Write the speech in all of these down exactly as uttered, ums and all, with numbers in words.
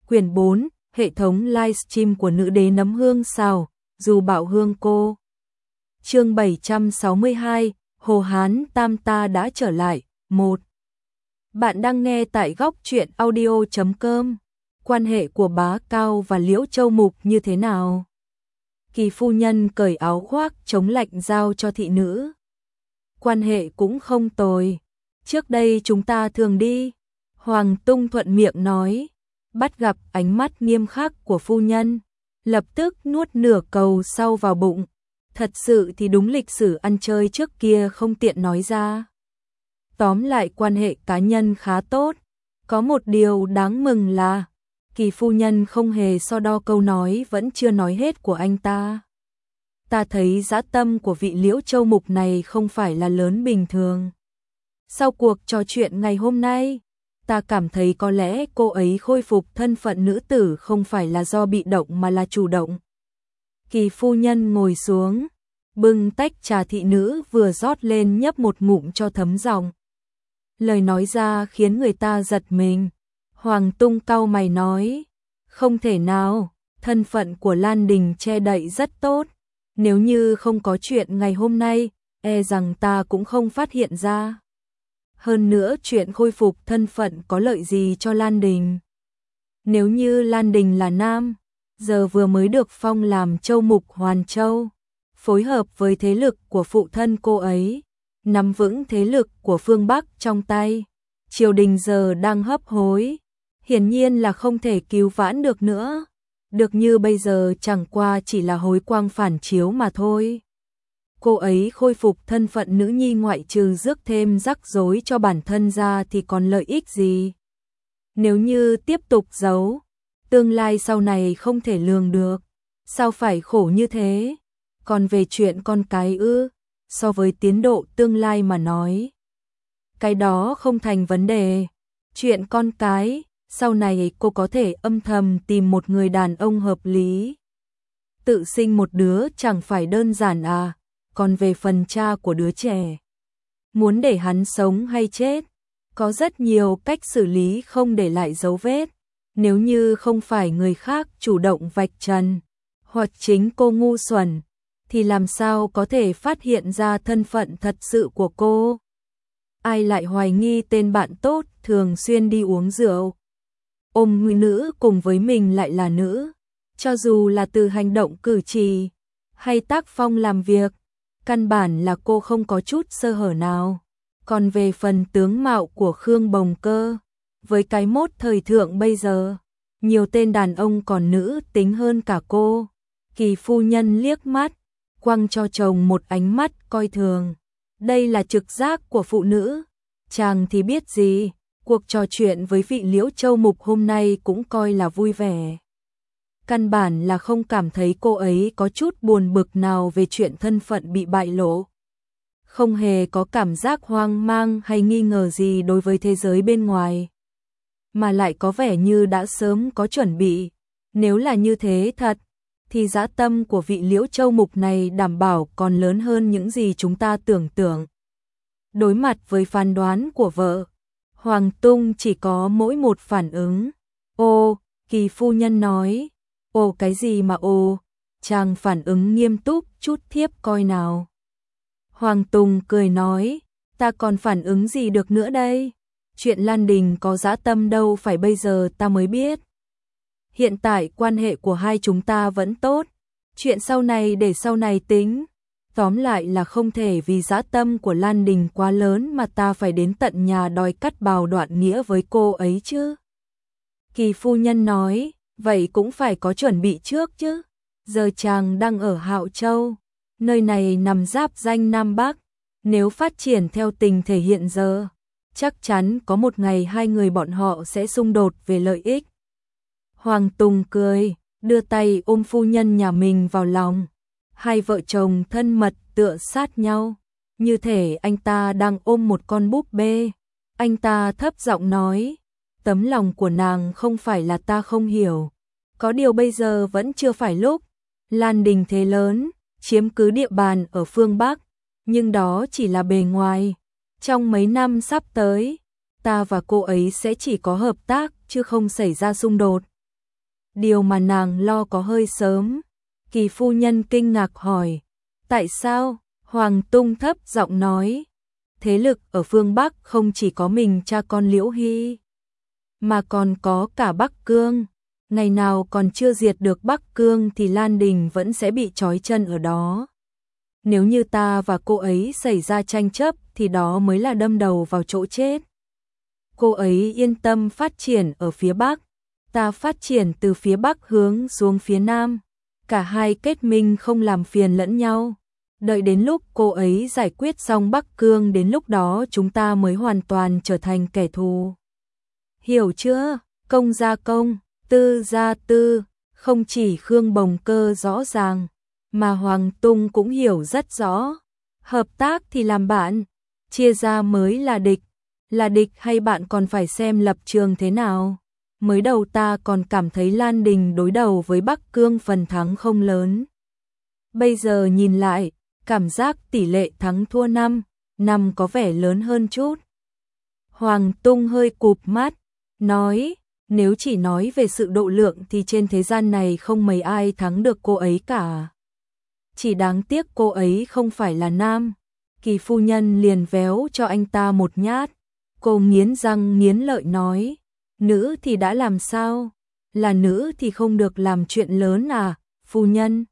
Quyển bốn, hệ thống livestream của nữ đế nấm hương xào, dù bạo hương cô. Chương bảy trăm sáu mươi hai, Hồ Hán Tam ta đã trở lại. một. Bạn đang nghe tại góc truyện audio chấm com. Quan hệ của Bá Cao và Liễu Châu Mục như thế nào? Kỳ phu nhân cởi áo khoác chống lạnh giao cho thị nữ. Quan hệ cũng không tồi. Trước đây chúng ta thường đi. Hoàng Tung thuận miệng nói. Bắt gặp ánh mắt nghiêm khắc của phu nhân, lập tức nuốt nửa cầu sau vào bụng. Thật sự thì đúng lịch sử ăn chơi trước kia không tiện nói ra. Tóm lại quan hệ cá nhân khá tốt. Có một điều đáng mừng là Kỳ phu nhân không hề so đo câu nói vẫn chưa nói hết của anh ta. Ta thấy dã tâm của vị Liễu Châu Mục này không phải là lớn bình thường. Sau cuộc trò chuyện ngày hôm nay, ta cảm thấy có lẽ cô ấy khôi phục thân phận nữ tử không phải là do bị động mà là chủ động. Kỳ phu nhân ngồi xuống, bưng tách trà thị nữ vừa rót lên nhấp một ngụm cho thấm giọng. Lời nói ra khiến người ta giật mình. Hoàng Tung cau mày nói, không thể nào, thân phận của Lan Đình che đậy rất tốt. Nếu như không có chuyện ngày hôm nay, e rằng ta cũng không phát hiện ra. Hơn nữa chuyện khôi phục thân phận có lợi gì cho Lan Đình? Nếu như Lan Đình là nam, giờ vừa mới được phong làm Châu Mục Hoàn Châu, phối hợp với thế lực của phụ thân cô ấy, nắm vững thế lực của phương Bắc trong tay. Triều đình giờ đang hấp hối, hiển nhiên là không thể cứu vãn được nữa. Được như bây giờ chẳng qua chỉ là hối quang phản chiếu mà thôi. Cô ấy khôi phục thân phận nữ nhi ngoại trừ rước thêm rắc rối cho bản thân ra thì còn lợi ích gì? Nếu như tiếp tục giấu, tương lai sau này không thể lường được. Sao phải khổ như thế? Còn về chuyện con cái ư, so với tiến độ tương lai mà nói, cái đó không thành vấn đề. Chuyện con cái, sau này cô có thể âm thầm tìm một người đàn ông hợp lý. Tự sinh một đứa chẳng phải đơn giản à? Còn về phần cha của đứa trẻ, muốn để hắn sống hay chết, có rất nhiều cách xử lý không để lại dấu vết. Nếu như không phải người khác chủ động vạch trần, hoặc chính cô ngu xuẩn, thì làm sao có thể phát hiện ra thân phận thật sự của cô? Ai lại hoài nghi tên bạn tốt thường xuyên đi uống rượu, ôm người nữ cùng với mình lại là nữ? Cho dù là từ hành động cử chỉ hay tác phong làm việc, căn bản là cô không có chút sơ hở nào. Còn về phần tướng mạo của Khương Bồng Cơ, với cái mốt thời thượng bây giờ, nhiều tên đàn ông còn nữ tính hơn cả cô. Kỳ phu nhân liếc mắt, quăng cho chồng một ánh mắt coi thường. Đây là trực giác của phụ nữ, chàng thì biết gì. Cuộc trò chuyện với vị Liễu Châu Mục hôm nay cũng coi là vui vẻ. Căn bản là không cảm thấy cô ấy có chút buồn bực nào về chuyện thân phận bị bại lộ. Không hề có cảm giác hoang mang hay nghi ngờ gì đối với thế giới bên ngoài, mà lại có vẻ như đã sớm có chuẩn bị. Nếu là như thế thật, thì dã tâm của vị Liễu Châu Mục này đảm bảo còn lớn hơn những gì chúng ta tưởng tượng. Đối mặt với phán đoán của vợ, Hoàng Tung chỉ có mỗi một phản ứng. Ô, Kỳ phu nhân nói. Ồ cái gì mà ồ? Chàng phản ứng nghiêm túc chút thiếp coi nào. Hoàng Tùng cười nói, ta còn phản ứng gì được nữa đây? Chuyện Lan Đình có dã tâm đâu phải bây giờ ta mới biết. Hiện tại quan hệ của hai chúng ta vẫn tốt, chuyện sau này để sau này tính. Tóm lại là không thể vì dã tâm của Lan Đình quá lớn mà ta phải đến tận nhà đòi cắt bào đoạn nghĩa với cô ấy chứ. Kỳ phu nhân nói, vậy cũng phải có chuẩn bị trước chứ. Giờ chàng đang ở Hạo Châu, nơi này nằm giáp ranh Nam Bắc. Nếu phát triển theo tình thể hiện giờ, chắc chắn có một ngày hai người bọn họ sẽ xung đột về lợi ích. Hoàng Tùng cười, đưa tay ôm phu nhân nhà mình vào lòng. Hai vợ chồng thân mật tựa sát nhau, như thể anh ta đang ôm một con búp bê. Anh ta thấp giọng nói, tấm lòng của nàng không phải là ta không hiểu. Có điều bây giờ vẫn chưa phải lúc. Lan Đình thế lớn, chiếm cứ địa bàn ở phương Bắc, nhưng đó chỉ là bề ngoài. Trong mấy năm sắp tới, ta và cô ấy sẽ chỉ có hợp tác chứ không xảy ra xung đột. điều mà nàng lo có hơi sớm. Kỳ phu nhân kinh ngạc hỏi, tại sao? Hoàng Tung thấp giọng nói, thế lực ở phương Bắc không chỉ có mình cha con Liễu Hy, mà còn có cả Bắc Cương. Ngày nào còn chưa diệt được Bắc Cương thì Lan Đình vẫn sẽ bị trói chân ở đó. Nếu như ta và cô ấy xảy ra tranh chấp thì đó mới là đâm đầu vào chỗ chết. Cô ấy yên tâm phát triển ở phía Bắc, ta phát triển từ phía Bắc hướng xuống phía Nam. Cả hai kết minh không làm phiền lẫn nhau. Đợi đến lúc cô ấy giải quyết xong Bắc Cương, đến lúc đó chúng ta mới hoàn toàn trở thành kẻ thù. Hiểu chưa? Công gia công, tư gia tư, không chỉ Khương Bồng Cơ rõ ràng, mà Hoàng Tung cũng hiểu rất rõ. Hợp tác thì làm bạn, chia ra mới là địch. Là địch hay bạn còn phải xem lập trường thế nào. Mới đầu ta còn cảm thấy Lan Đình đối đầu với Bắc Cương phần thắng không lớn. Bây giờ nhìn lại, cảm giác tỷ lệ thắng thua năm, năm có vẻ lớn hơn chút. Hoàng Tung hơi cụp mắt, nói, nếu chỉ nói về sự độ lượng thì trên thế gian này không mấy ai thắng được cô ấy cả. Chỉ đáng tiếc cô ấy không phải là nam. Kỳ phu nhân liền véo cho anh ta một nhát. Cô nghiến răng nghiến lợi nói, nữ thì đã làm sao? Là nữ thì không được làm chuyện lớn à, phu nhân?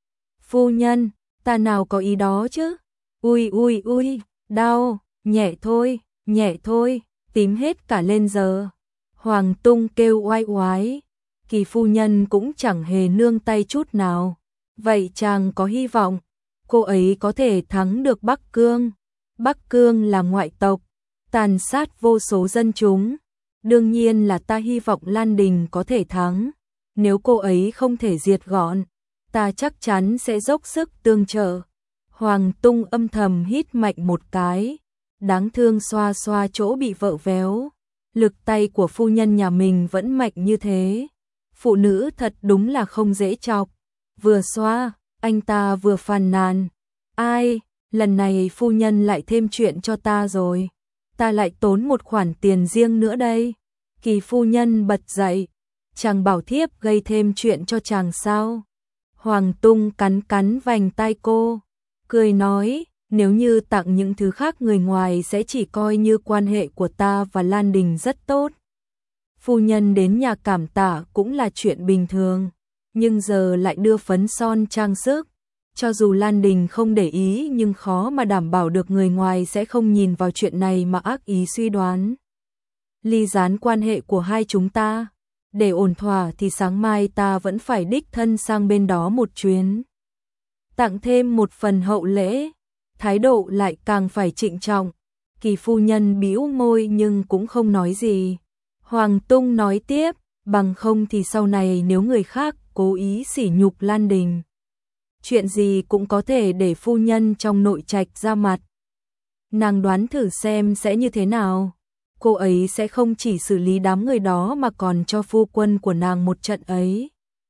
Phu nhân, ta nào có ý đó chứ? Ui ui ui, đau, nhẹ thôi, nhẹ thôi, tím hết cả lên giờ. Hoàng Tung kêu oai oái, Kỳ phu nhân cũng chẳng hề nương tay chút nào. Vậy chàng có hy vọng, cô ấy có thể thắng được Bắc Cương. Bắc Cương là ngoại tộc, tàn sát vô số dân chúng. Đương nhiên là ta hy vọng Lan Đình có thể thắng. Nếu cô ấy không thể diệt gọn, ta chắc chắn sẽ dốc sức tương trợ. Hoàng Tung âm thầm hít mạnh một cái, đáng thương xoa xoa chỗ bị vợ véo. Lực tay của phu nhân nhà mình vẫn mạnh như thế. Phụ nữ thật đúng là không dễ chọc. Vừa xoa, anh ta vừa phàn nàn. Ai, lần này phu nhân lại thêm chuyện cho ta rồi. Ta lại tốn một khoản tiền riêng nữa đây. Kỳ phu nhân bật dậy. Chàng bảo thiếp gây thêm chuyện cho chàng sao? Hoàng Tung cắn cắn vành tai cô, cười nói, nếu như tặng những thứ khác người ngoài sẽ chỉ coi như quan hệ của ta và Lan Đình rất tốt. Phu nhân đến nhà cảm tạ cũng là chuyện bình thường, nhưng giờ lại đưa phấn son trang sức. Cho dù Lan Đình không để ý nhưng khó mà đảm bảo được người ngoài sẽ không nhìn vào chuyện này mà ác ý suy đoán. Ly gián quan hệ của hai chúng ta. Để ổn thỏa thì sáng mai ta vẫn phải đích thân sang bên đó một chuyến. Tặng thêm một phần hậu lễ, thái độ lại càng phải trịnh trọng. Kỳ phu nhân bĩu môi nhưng cũng không nói gì. Hoàng Tung nói tiếp, bằng không thì sau này nếu người khác cố ý sỉ nhục Lan Đình, chuyện gì cũng có thể để phu nhân trong nội trạch ra mặt. Nàng đoán thử xem sẽ như thế nào. Cô ấy sẽ không chỉ xử lý đám người đó mà còn cho phu quân của nàng một trận ấy.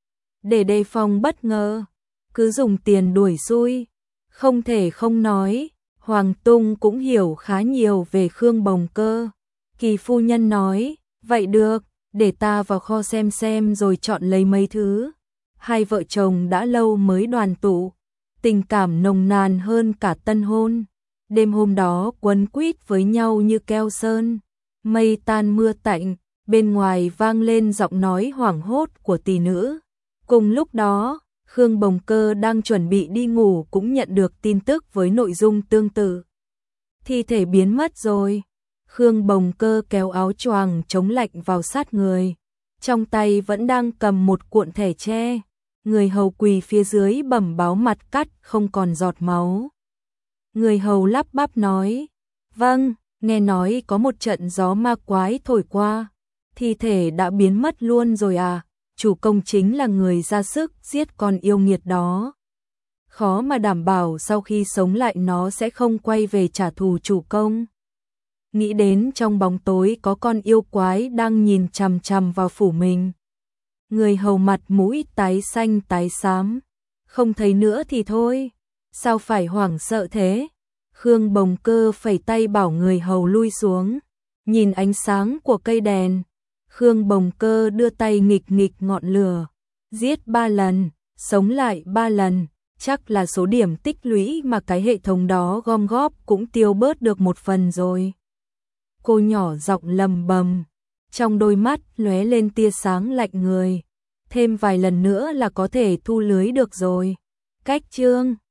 Để đề phòng bất ngờ, cứ dùng tiền đuổi xui. Không thể không nói, Hoàng Tung cũng hiểu khá nhiều về Khương Bồng Cơ. Kỳ phu nhân nói, vậy được, để ta vào kho xem xem rồi chọn lấy mấy thứ. Hai vợ chồng đã lâu mới đoàn tụ, tình cảm nồng nàn hơn cả tân hôn. Đêm hôm đó quấn quýt với nhau như keo sơn. Mây tan mưa tạnh, bên ngoài vang lên giọng nói hoảng hốt của tỷ nữ. Cùng lúc đó, Khương Bồng Cơ đang chuẩn bị đi ngủ cũng nhận được tin tức với nội dung tương tự. Thi thể biến mất rồi. Khương Bồng Cơ kéo áo choàng chống lạnh vào sát người. Trong tay vẫn đang cầm một cuộn thẻ tre. Người hầu quỳ phía dưới bẩm báo mặt cắt không còn giọt máu. Người hầu lắp bắp nói, vâng, nghe nói có một trận gió ma quái thổi qua. Thi thể đã biến mất luôn rồi à? Chủ công chính là người ra sức giết con yêu nghiệt đó. Khó mà đảm bảo sau khi sống lại nó sẽ không quay về trả thù chủ công. Nghĩ đến trong bóng tối có con yêu quái đang nhìn chằm chằm vào phủ mình. Người hầu mặt mũi tái xanh tái xám. Không thấy nữa thì thôi. Sao phải hoảng sợ thế? Khương Bồng Cơ phẩy tay bảo người hầu lui xuống. Nhìn ánh sáng của cây đèn. Khương Bồng Cơ đưa tay nghịch nghịch ngọn lửa, giết ba lần, sống lại ba lần, chắc là số điểm tích lũy mà cái hệ thống đó gom góp cũng tiêu bớt được một phần rồi. Cô nhỏ giọng lầm bầm, trong đôi mắt lóe lên tia sáng lạnh người. Thêm vài lần nữa là có thể thu lưới được rồi. Cách chương